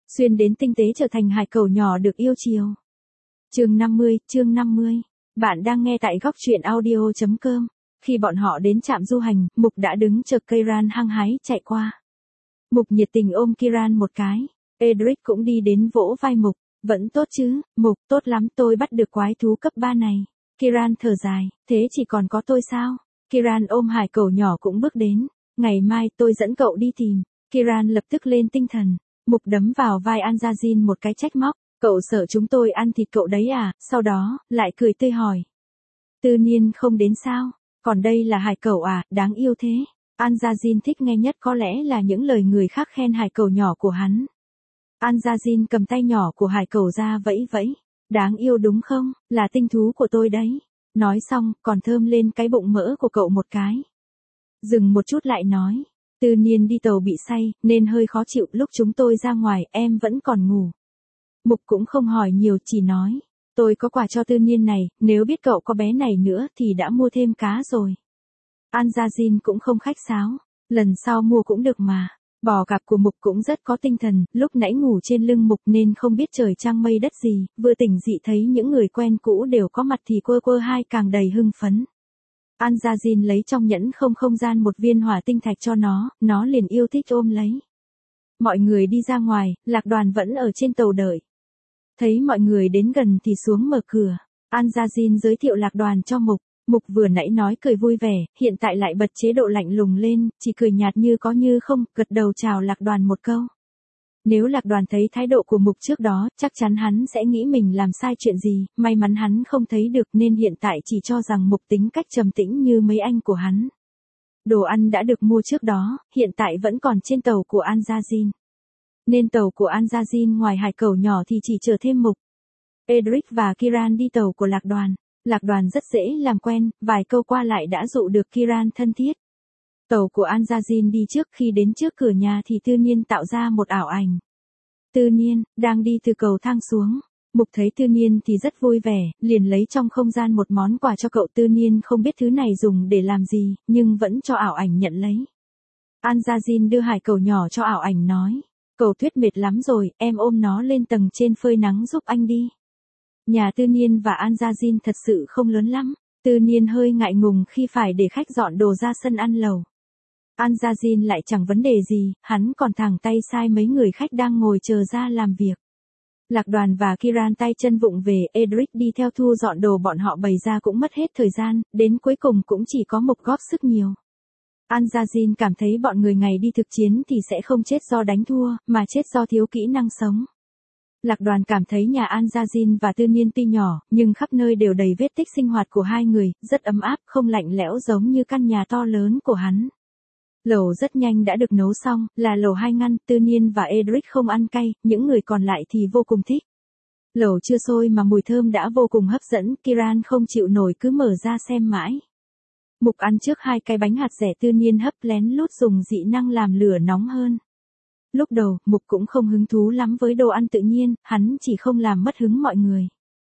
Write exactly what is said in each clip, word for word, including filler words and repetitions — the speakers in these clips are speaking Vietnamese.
xuyên đến tinh tế trở thành hải cẩu nhỏ được yêu chiều. Chương năm mươi, chương năm mươi. Bạn đang nghe tại góc truyện audio chấm com. Khi bọn họ đến trạm du hành, Mục đã đứng chờ Kiran hăng hái chạy qua. Mục nhiệt tình ôm Kiran một cái. Edric cũng đi đến vỗ vai Mục. Vẫn tốt chứ, Mục, tốt lắm, tôi bắt được quái thú cấp ba này. Kiran thở dài, thế chỉ còn có tôi sao? Kiran ôm hải cẩu nhỏ cũng bước đến. Ngày mai tôi dẫn cậu đi tìm. Kiran lập tức lên tinh thần. Mục đấm vào vai Anjazin một cái trách móc. Cậu sợ chúng tôi ăn thịt cậu đấy à? Sau đó, lại cười tươi hỏi. Tư Niên không đến sao? Còn đây là hải cẩu à, đáng yêu thế. Anjazin thích nghe nhất có lẽ là những lời người khác khen hải cẩu nhỏ của hắn. Anjazin cầm tay nhỏ của hải cẩu ra vẫy vẫy. Đáng yêu đúng không? Là tinh thú của tôi đấy. Nói xong, còn thơm lên cái bụng mỡ của cậu một cái. Dừng một chút lại nói. Tư Niên đi tàu bị say, nên hơi khó chịu, lúc chúng tôi ra ngoài, em vẫn còn ngủ. Mục cũng không hỏi nhiều, chỉ nói. Tôi có quà cho Tư Niên này, nếu biết cậu có bé này nữa thì đã mua thêm cá rồi. Anjazin cũng không khách sáo. Lần sau mua cũng được mà. Bò cạp của Mục cũng rất có tinh thần, lúc nãy ngủ trên lưng Mục nên không biết trời trăng mây đất gì, vừa tỉnh dị thấy những người quen cũ đều có mặt thì quơ quơ hai càng đầy hưng phấn. Anjazin lấy trong nhẫn không không gian một viên hỏa tinh thạch cho nó, nó liền yêu thích ôm lấy. Mọi người đi ra ngoài, Lạc Đoàn vẫn ở trên tàu đợi. Thấy mọi người đến gần thì xuống mở cửa. Anjazin giới thiệu Lạc Đoàn cho Mục. Mục vừa nãy nói cười vui vẻ, hiện tại lại bật chế độ lạnh lùng lên, chỉ cười nhạt như có như không, gật đầu chào Lạc Đoàn một câu. Nếu Lạc Đoàn thấy thái độ của Mục trước đó, chắc chắn hắn sẽ nghĩ mình làm sai chuyện gì, may mắn hắn không thấy được nên hiện tại chỉ cho rằng Mục tính cách trầm tĩnh như mấy anh của hắn. Đồ ăn đã được mua trước đó, hiện tại vẫn còn trên tàu của Anjazin. Nên tàu của Anjazin ngoài hải cẩu nhỏ thì chỉ chở thêm Mục. Edric và Kiran đi tàu của Lạc Đoàn. Lạc Đoàn rất dễ làm quen, vài câu qua lại đã dụ được Kiran thân thiết. Tàu của Anjazin đi trước, khi đến trước cửa nhà thì Tư Niên tạo ra một ảo ảnh. Tư Niên, đang đi từ cầu thang xuống. Mục thấy Tư Niên thì rất vui vẻ, liền lấy trong không gian một món quà cho cậu. Tư Niên không biết thứ này dùng để làm gì, nhưng vẫn cho ảo ảnh nhận lấy. Anjazin đưa hải cẩu nhỏ cho ảo ảnh nói. Cậu Tuyết mệt lắm rồi, em ôm nó lên tầng trên phơi nắng giúp anh đi. Nhà Tư Niên và Anjazin thật sự không lớn lắm. Tư Niên hơi ngại ngùng khi phải để khách dọn đồ ra sân ăn lầu. Anjazin lại chẳng vấn đề gì, hắn còn thẳng tay sai mấy người khách đang ngồi chờ ra làm việc. Lạc Đoàn và Kiran tay chân vụng về, Edric đi theo thu dọn đồ bọn họ bày ra cũng mất hết thời gian, đến cuối cùng cũng chỉ có Mục góp sức nhiều. Anjazin cảm thấy bọn người ngày đi thực chiến thì sẽ không chết do đánh thua, mà chết do thiếu kỹ năng sống. Lạc Đoàn cảm thấy nhà Anjazin và Tư Niên tuy nhỏ, nhưng khắp nơi đều đầy vết tích sinh hoạt của hai người, rất ấm áp, không lạnh lẽo giống như căn nhà to lớn của hắn. Lẩu rất nhanh đã được nấu xong, là lẩu hai ngăn. Tư Niên và Edric không ăn cay, những người còn lại thì vô cùng thích. Lẩu chưa sôi mà mùi thơm đã vô cùng hấp dẫn, Kiran không chịu nổi cứ mở ra xem mãi. Mục ăn trước hai cái bánh hạt dẻ, Tư Niên hấp lén lút dùng dị năng làm lửa nóng hơn. Lúc đầu, Mục cũng không hứng thú lắm với đồ ăn tự nhiên, hắn chỉ không làm mất hứng mọi người.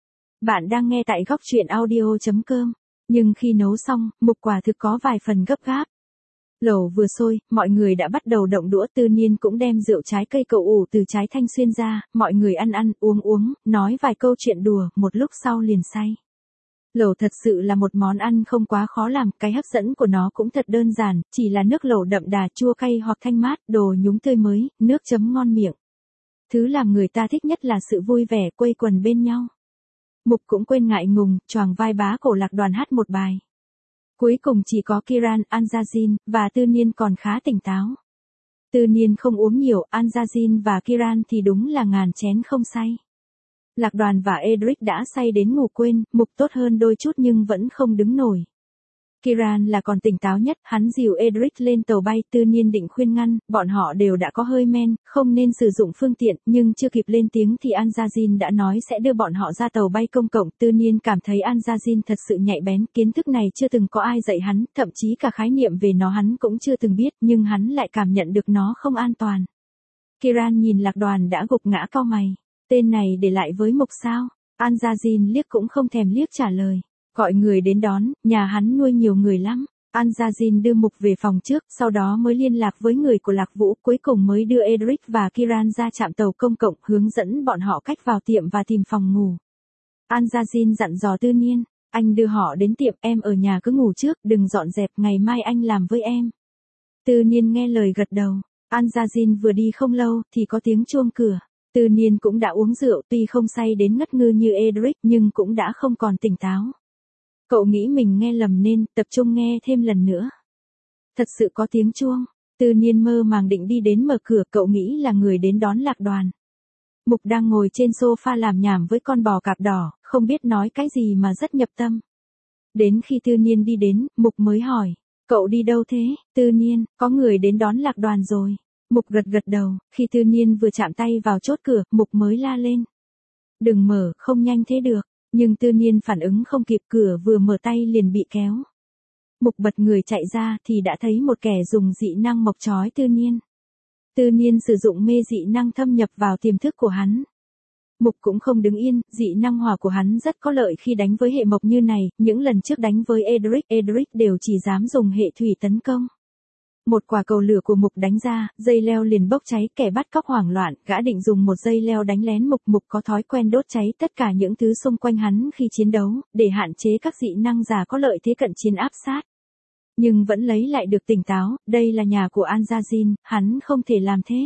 Bạn đang nghe tại góc truyện audio chấm com. Nhưng khi nấu xong, Mục quả thực có vài phần gấp gáp. Lẩu vừa sôi, mọi người đã bắt đầu động đũa. Tư Niên cũng đem rượu trái cây cậu ủ từ trái thanh xuyên ra, mọi người ăn ăn, uống uống, nói vài câu chuyện đùa, một lúc sau liền say. Lẩu thật sự là một món ăn không quá khó làm, cái hấp dẫn của nó cũng thật đơn giản, chỉ là nước lẩu đậm đà chua cay hoặc thanh mát, đồ nhúng tươi mới, nước chấm ngon miệng. Thứ làm người ta thích nhất là sự vui vẻ, quây quần bên nhau. Mục cũng quên ngại ngùng, choàng vai bá cổ Lạc Đoàn hát một bài. Cuối cùng chỉ có Kiran, Anjazin, và Tư Niên còn khá tỉnh táo. Tư Niên không uống nhiều, Anjazin và Kiran thì đúng là ngàn chén không say. Lạc Đoàn và Edric đã say đến ngủ quên, Mục tốt hơn đôi chút nhưng vẫn không đứng nổi. Kiran là còn tỉnh táo nhất, hắn dìu Edric lên tàu bay. Tư Niên định khuyên ngăn, bọn họ đều đã có hơi men, không nên sử dụng phương tiện, nhưng chưa kịp lên tiếng thì Anjazin đã nói sẽ đưa bọn họ ra tàu bay công cộng. Tư Niên cảm thấy Anjazin thật sự nhạy bén, kiến thức này chưa từng có ai dạy hắn, thậm chí cả khái niệm về nó hắn cũng chưa từng biết, nhưng hắn lại cảm nhận được nó không an toàn. Kiran nhìn Lạc Đoàn đã gục ngã cau mày. Tên này để lại với Mục sao? Anjazin liếc cũng không thèm liếc trả lời. Gọi người đến đón, nhà hắn nuôi nhiều người lắm. An Gia Jin đưa Mục về phòng trước, sau đó mới liên lạc với người của Lạc Vũ, cuối cùng mới đưa Edric và Kiran ra trạm tàu công cộng, hướng dẫn bọn họ cách vào tiệm và tìm phòng ngủ. An Gia Jin dặn dò Tư Niên, anh đưa họ đến tiệm, em ở nhà cứ ngủ trước, đừng dọn dẹp, ngày mai anh làm với em. Tư Niên nghe lời gật đầu. An Gia Jin vừa đi không lâu, thì có tiếng chuông cửa. Tư Niên cũng đã uống rượu, tuy không say đến ngất ngư như Edric, nhưng cũng đã không còn tỉnh táo. Cậu nghĩ mình nghe lầm nên tập trung nghe thêm lần nữa. Thật sự có tiếng chuông. Tư Niên mơ màng định đi đến mở cửa, cậu nghĩ là người đến đón Lạc Đoàn. Mục đang ngồi trên sofa làm nhảm với con bò cạp đỏ, không biết nói cái gì mà rất nhập tâm. Đến khi Tư Niên đi đến, Mục mới hỏi, cậu đi đâu thế? Tư Niên, có người đến đón Lạc Đoàn rồi. Mục gật gật đầu, khi Tư Niên vừa chạm tay vào chốt cửa, Mục mới la lên. Đừng mở, không nhanh thế được. Nhưng Tư Niên phản ứng không kịp, cửa vừa mở tay liền bị kéo. Mục bật người chạy ra thì đã thấy một kẻ dùng dị năng mộc trói Tư Niên. Tư Niên sử dụng mê dị năng thâm nhập vào tiềm thức của hắn. Mục cũng không đứng yên, dị năng hỏa của hắn rất có lợi khi đánh với hệ mộc như này, những lần trước đánh với Edric, Edric đều chỉ dám dùng hệ thủy tấn công. Một quả cầu lửa của Mục đánh ra, dây leo liền bốc cháy, kẻ bắt cóc hoảng loạn, gã định dùng một dây leo đánh lén Mục. Mục có thói quen đốt cháy tất cả những thứ xung quanh hắn khi chiến đấu, để hạn chế các dị năng giả có lợi thế cận chiến áp sát. Nhưng vẫn lấy lại được tỉnh táo, đây là nhà của An Gia Jin, hắn không thể làm thế.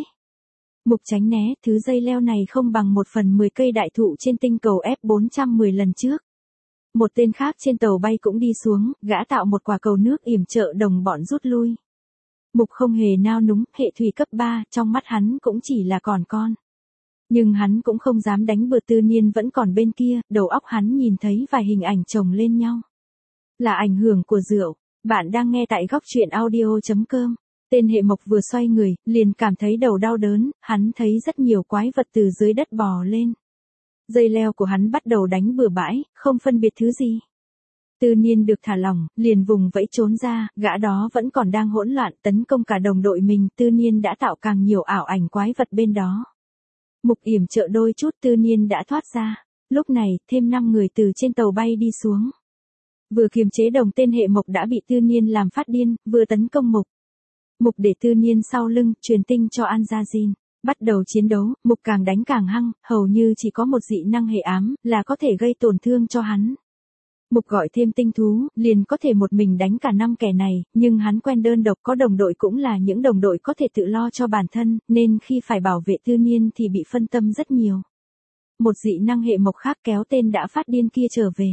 Mục tránh né, thứ dây leo này không bằng một phần mười cây đại thụ trên tinh cầu F bốn trăm mười lần trước. Một tên khác trên tàu bay cũng đi xuống, gã tạo một quả cầu nước yểm trợ đồng bọn rút lui. Mục không hề nao núng, hệ thủy cấp ba, trong mắt hắn cũng chỉ là còn con. Nhưng hắn cũng không dám đánh bừa. Tư Niên vẫn còn bên kia, đầu óc hắn nhìn thấy vài hình ảnh chồng lên nhau. Là ảnh hưởng của rượu. Bạn đang nghe tại góc truyện audio chấm com. Tên hệ mộc vừa xoay người, liền cảm thấy đầu đau đớn, hắn thấy rất nhiều quái vật từ dưới đất bò lên. Dây leo của hắn bắt đầu đánh bừa bãi, không phân biệt thứ gì. Tư Niên được thả lỏng, liền vùng vẫy trốn ra, gã đó vẫn còn đang hỗn loạn tấn công cả đồng đội mình. Tư Niên đã tạo càng nhiều ảo ảnh quái vật bên đó. Mục yểm trợ đôi chút, Tư Niên đã thoát ra. Lúc này, thêm năm người từ trên tàu bay đi xuống. Vừa kiềm chế đồng tên hệ mộc đã bị Tư Niên làm phát điên, vừa tấn công Mục. Mục để Tư Niên sau lưng, truyền tinh cho An Gia Jin. Bắt đầu chiến đấu, Mục càng đánh càng hăng, hầu như chỉ có một dị năng hệ ám, là có thể gây tổn thương cho hắn. Mục gọi thêm tinh thú, liền có thể một mình đánh cả năm kẻ này, nhưng hắn quen đơn độc, có đồng đội cũng là những đồng đội có thể tự lo cho bản thân, nên khi phải bảo vệ Tư Niên thì bị phân tâm rất nhiều. Một dị năng hệ mộc khác kéo tên đã phát điên kia trở về.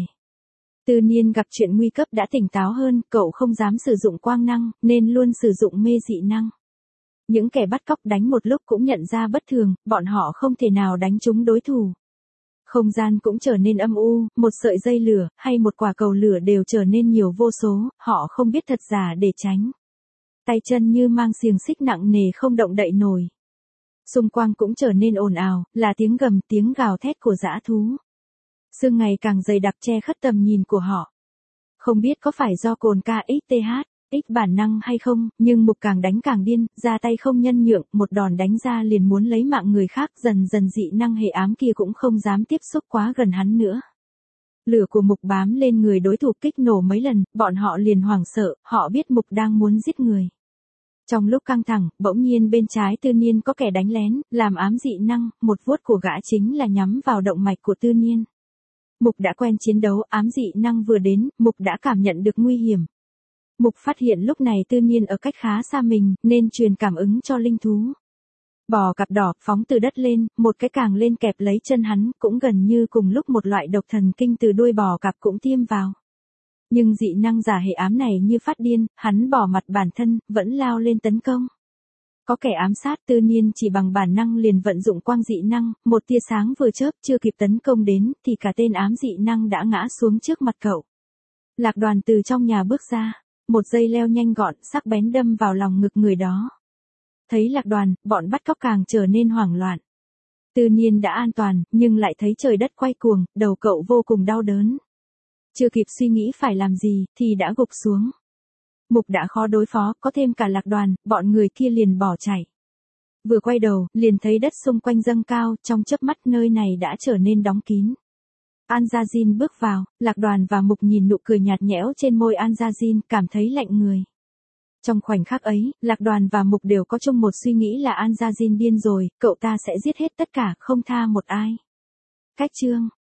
Tư Niên gặp chuyện nguy cấp đã tỉnh táo hơn, cậu không dám sử dụng quang năng, nên luôn sử dụng mê dị năng. Những kẻ bắt cóc đánh một lúc cũng nhận ra bất thường, bọn họ không thể nào đánh trúng đối thủ. Không gian cũng trở nên âm u, một sợi dây lửa, hay một quả cầu lửa đều trở nên nhiều vô số, họ không biết thật giả để tránh. Tay chân như mang xiềng xích nặng nề không động đậy nổi. Xung quanh cũng trở nên ồn ào, là tiếng gầm, tiếng gào thét của dã thú. Sương ngày càng dày đặc che khuất tầm nhìn của họ. Không biết có phải do cồn ca ích tê hát, ích bản năng hay không, nhưng Mục càng đánh càng điên, ra tay không nhân nhượng, một đòn đánh ra liền muốn lấy mạng người khác, dần dần dị năng hệ ám kia cũng không dám tiếp xúc quá gần hắn nữa. Lửa của Mục bám lên người đối thủ kích nổ mấy lần, bọn họ liền hoảng sợ, họ biết Mục đang muốn giết người. Trong lúc căng thẳng, bỗng nhiên bên trái Tư Niên có kẻ đánh lén, làm ám dị năng, một vuốt của gã chính là nhắm vào động mạch của Tư Niên. Mục đã quen chiến đấu, ám dị năng vừa đến, Mục đã cảm nhận được nguy hiểm. Mục phát hiện lúc này Tư Niên ở cách khá xa mình, nên truyền cảm ứng cho linh thú. Bò cạp đỏ phóng từ đất lên, một cái càng lên kẹp lấy chân hắn, cũng gần như cùng lúc một loại độc thần kinh từ đuôi bò cạp cũng tiêm vào. Nhưng dị năng giả hệ ám này như phát điên, hắn bỏ mặt bản thân, vẫn lao lên tấn công. Có kẻ ám sát, Tư Niên chỉ bằng bản năng liền vận dụng quang dị năng, một tia sáng vừa chớp chưa kịp tấn công đến, thì cả tên ám dị năng đã ngã xuống trước mặt cậu. Lạc Đoàn từ trong nhà bước ra, một dây leo nhanh gọn, sắc bén đâm vào lòng ngực người đó. Thấy Lạc Đoàn, bọn bắt cóc càng trở nên hoảng loạn. Tư Niên đã an toàn, nhưng lại thấy trời đất quay cuồng, đầu cậu vô cùng đau đớn. Chưa kịp suy nghĩ phải làm gì, thì đã gục xuống. Mục đã khó đối phó, có thêm cả Lạc Đoàn, bọn người kia liền bỏ chạy. Vừa quay đầu, liền thấy đất xung quanh dâng cao, trong chớp mắt nơi này đã trở nên đóng kín. An Gia Jin bước vào, Lạc Đoàn và Mục nhìn nụ cười nhạt nhẽo trên môi An Gia Jin, cảm thấy lạnh người. Trong khoảnh khắc ấy, Lạc Đoàn và Mục đều có chung một suy nghĩ là An Gia Jin điên rồi, cậu ta sẽ giết hết tất cả, không tha một ai. Cách chương